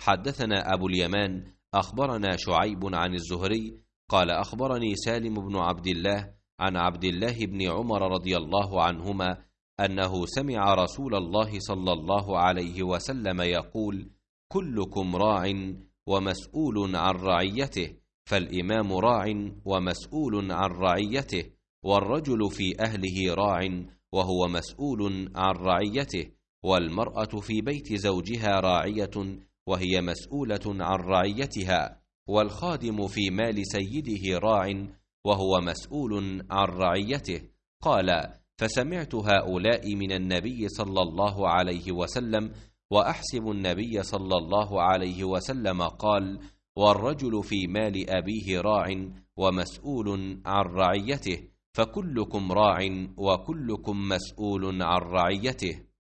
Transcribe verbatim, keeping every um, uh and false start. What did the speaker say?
حدثنا أبو اليمان أخبرنا شعيب عن الزهري قال أخبرني سالم بن عبد الله عن عبد الله بن عمر رضي الله عنهما أنه سمع رسول الله صلى الله عليه وسلم يقول: كلكم راع ومسؤول عن رعيته، فالإمام راع ومسؤول عن رعيته، والرجل في أهله راع وهو مسؤول عن رعيته، والمرأة في بيت زوجها راعية وهي مسؤولة عن رعيتها، والخادم في مال سيده راع وهو مسؤول عن رعيته. قال: فسمعت هؤلاء من النبي صلى الله عليه وسلم، وأحسب النبي صلى الله عليه وسلم قال: والرجل في مال أبيه راع ومسؤول عن رعيته، فكلكم راع وكلكم مسؤول عن رعيته.